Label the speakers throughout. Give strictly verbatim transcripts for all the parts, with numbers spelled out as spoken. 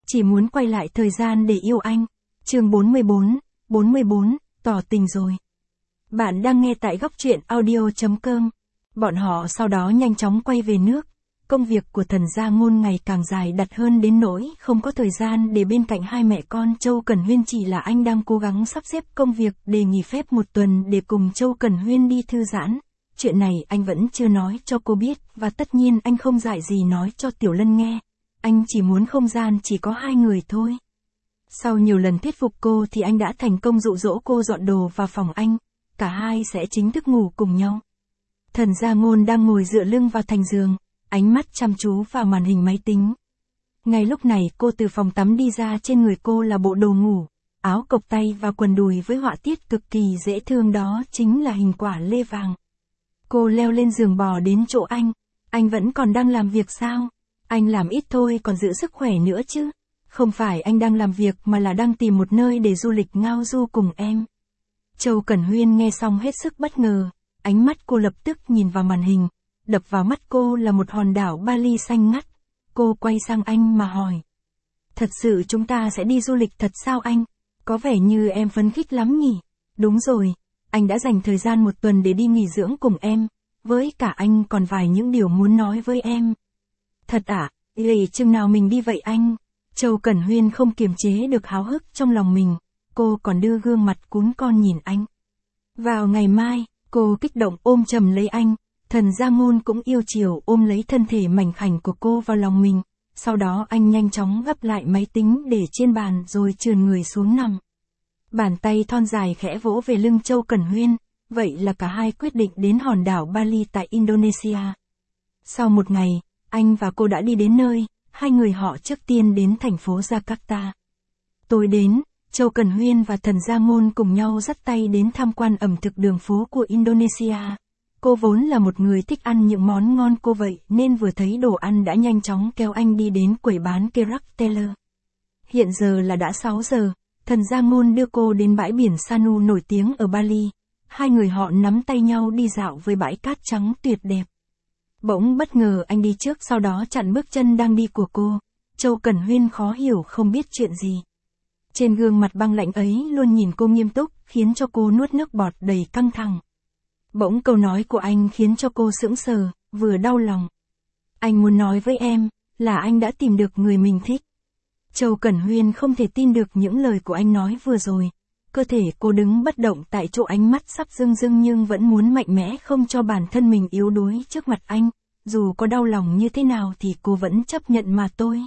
Speaker 1: chỉ muốn quay lại thời gian để yêu anh. Chương bốn mươi bốn, bốn mươi bốn, tỏ tình rồi. Bạn đang nghe tại góc truyện audio chấm com. Bọn họ sau đó nhanh chóng quay về nước. Công việc của Thần Gia Ngôn ngày càng dài đặc hơn đến nỗi không có thời gian để bên cạnh hai mẹ con Châu Cẩn Huyên, chỉ là anh đang cố gắng sắp xếp công việc để nghỉ phép một tuần để cùng Châu Cẩn Huyên đi thư giãn. Chuyện này anh vẫn chưa nói cho cô biết, và tất nhiên anh không dại gì nói cho Tiểu Lân nghe. Anh chỉ muốn không gian chỉ có hai người thôi. Sau nhiều lần thuyết phục cô thì anh đã thành công dụ dỗ cô dọn đồ vào phòng anh. Cả hai sẽ chính thức ngủ cùng nhau. Thần Gia Ngôn đang ngồi dựa lưng vào thành giường, ánh mắt chăm chú vào màn hình máy tính. Ngay lúc này cô từ phòng tắm đi ra, trên người cô là bộ đồ ngủ, áo cộc tay và quần đùi với họa tiết cực kỳ dễ thương, đó chính là hình quả lê vàng. Cô leo lên giường bò đến chỗ anh. Anh vẫn còn đang làm việc sao? Anh làm ít thôi còn giữ sức khỏe nữa chứ. Không phải anh đang làm việc mà là đang tìm một nơi để du lịch ngao du cùng em. Châu Cẩn Huyên nghe xong hết sức bất ngờ, ánh mắt cô lập tức nhìn vào màn hình, đập vào mắt cô là một hòn đảo Bali xanh ngắt. Cô quay sang anh mà hỏi. Thật sự chúng ta sẽ đi du lịch thật sao anh? Có vẻ như em phấn khích lắm nhỉ? Đúng rồi, anh đã dành thời gian một tuần để đi nghỉ dưỡng cùng em, với cả anh còn vài những điều muốn nói với em. Thật ạ? À? Vậy chừng nào mình đi vậy anh? Châu Cẩn Huyên không kiềm chế được háo hức trong lòng mình, cô còn đưa gương mặt cún con nhìn anh. Vào ngày mai, cô kích động ôm chầm lấy anh. Thần Gia Ngôn cũng yêu chiều ôm lấy thân thể mảnh khảnh của cô vào lòng mình. Sau đó anh nhanh chóng gấp lại máy tính để trên bàn rồi trườn người xuống nằm. Bàn tay thon dài khẽ vỗ về lưng Châu Cẩn Huyên. Vậy là cả hai quyết định đến hòn đảo Bali tại Indonesia. Sau một ngày, anh và cô đã đi đến nơi. Hai người họ trước tiên đến thành phố Jakarta. Tối đến, Châu Cẩn Huyên và Thần Gia Ngôn cùng nhau dắt tay đến tham quan ẩm thực đường phố của Indonesia. Cô vốn là một người thích ăn những món ngon cô vậy nên vừa thấy đồ ăn đã nhanh chóng kéo anh đi đến quầy bán Kerak Teller. Hiện giờ là đã sáu giờ, Thần Gia Ngôn đưa cô đến bãi biển Sanu nổi tiếng ở Bali. Hai người họ nắm tay nhau đi dạo với bãi cát trắng tuyệt đẹp. Bỗng bất ngờ anh đi trước, sau đó chặn bước chân đang đi của cô. Châu Cẩn Huyên khó hiểu không biết chuyện gì. Trên gương mặt băng lạnh ấy luôn nhìn cô nghiêm túc, khiến cho cô nuốt nước bọt đầy căng thẳng. Bỗng câu nói của anh khiến cho cô sững sờ, vừa đau lòng. Anh muốn nói với em, là anh đã tìm được người mình thích. Châu Cẩn Huyên không thể tin được những lời của anh nói vừa rồi. Cơ thể cô đứng bất động tại chỗ, ánh mắt sắp rưng rưng nhưng vẫn muốn mạnh mẽ không cho bản thân mình yếu đuối trước mặt anh. Dù có đau lòng như thế nào thì cô vẫn chấp nhận mà tôi.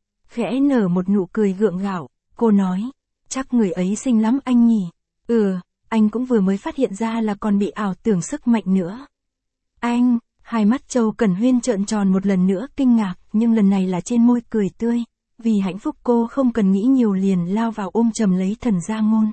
Speaker 1: Khẽ nở một nụ cười gượng gạo, cô nói, chắc người ấy xinh lắm anh nhỉ. Ừ, anh cũng vừa mới phát hiện ra là còn bị ảo tưởng sức mạnh nữa. Anh, hai mắt Châu Cẩn Huyên trợn tròn một lần nữa kinh ngạc, nhưng lần này là trên môi cười tươi. Vì hạnh phúc cô không cần nghĩ nhiều liền lao vào ôm chầm lấy Thần Gia Ngôn.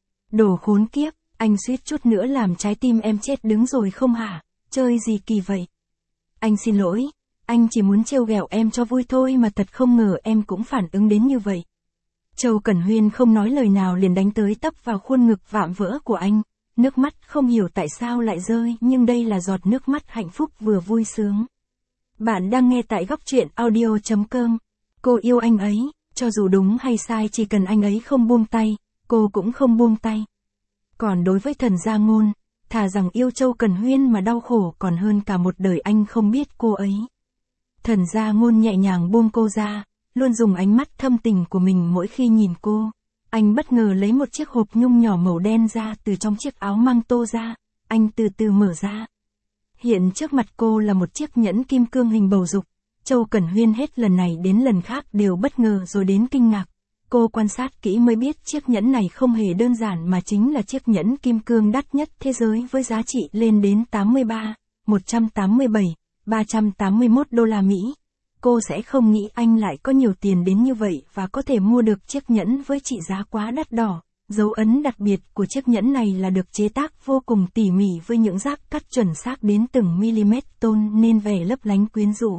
Speaker 1: Đồ khốn kiếp, anh suýt chút nữa làm trái tim em chết đứng rồi không hả? Chơi gì kỳ vậy? Anh xin lỗi, anh chỉ muốn trêu ghẹo em cho vui thôi mà thật không ngờ em cũng phản ứng đến như vậy. Châu Cẩn Huyên không nói lời nào liền đánh tới tấp vào khuôn ngực vạm vỡ của anh. Nước mắt không hiểu tại sao lại rơi, nhưng đây là giọt nước mắt hạnh phúc vừa vui sướng. Bạn đang nghe tại góc truyện audio chấm com. Cô yêu anh ấy, cho dù đúng hay sai chỉ cần anh ấy không buông tay, cô cũng không buông tay. Còn đối với Thần Gia Ngôn, thà rằng yêu Châu Cẩn Huyên mà đau khổ còn hơn cả một đời anh không biết cô ấy. Thần Gia Ngôn nhẹ nhàng buông cô ra, luôn dùng ánh mắt thâm tình của mình mỗi khi nhìn cô. Anh bất ngờ lấy một chiếc hộp nhung nhỏ màu đen ra từ trong chiếc áo măng tô ra, anh từ từ mở ra. Hiện trước mặt cô là một chiếc nhẫn kim cương hình bầu dục. Châu Cẩn Huyên hết lần này đến lần khác đều bất ngờ rồi đến kinh ngạc. Cô quan sát kỹ mới biết chiếc nhẫn này không hề đơn giản mà chính là chiếc nhẫn kim cương đắt nhất thế giới với giá trị lên đến tám mươi ba, một trăm tám mươi bảy, ba trăm tám mươi mốt đô la Mỹ. Cô sẽ không nghĩ anh lại có nhiều tiền đến như vậy và có thể mua được chiếc nhẫn với trị giá quá đắt đỏ. Dấu ấn đặc biệt của chiếc nhẫn này là được chế tác vô cùng tỉ mỉ với những rác cắt chuẩn xác đến từng mm tôn nên vẻ lấp lánh quyến rũ.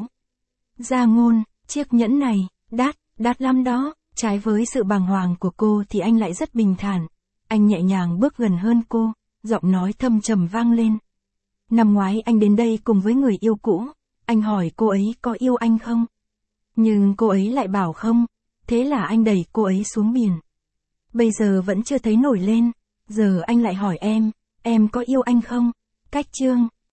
Speaker 1: Gia Ngôn, chiếc nhẫn này, đắt, đắt lắm đó. Trái với sự bàng hoàng của cô thì anh lại rất bình thản. Anh nhẹ nhàng bước gần hơn cô, giọng nói thâm trầm vang lên. Năm ngoái anh đến đây cùng với người yêu cũ. Anh hỏi cô ấy có yêu anh không? Nhưng cô ấy lại bảo không. thế là anh đẩy cô ấy xuống biển. Bây giờ vẫn chưa thấy nổi lên, giờ anh lại hỏi em, em có yêu anh không? Cách chương